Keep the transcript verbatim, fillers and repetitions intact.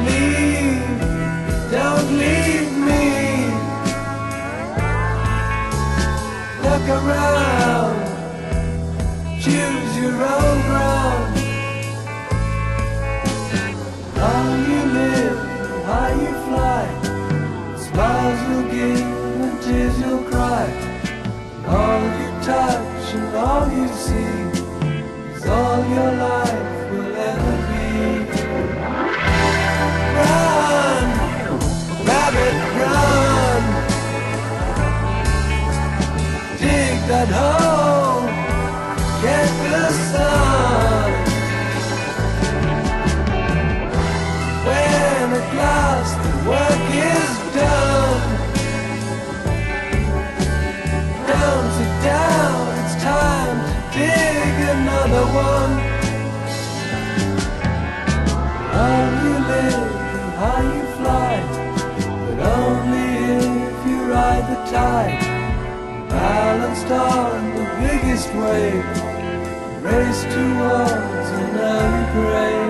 leave, don't leave me. Look around, choose your own ground. How you live, how you fly, smiles you'll give and tears you'll cry. All you touch and all you see is all your life will ever be. Run, rabbit, run. Dig that hole, get the sun. When at last the work is done, don't sit down, it's time to dig another one. How you live and how you fly, but only if you ride the tide. Balanced on the biggest wave, race towards an early grave.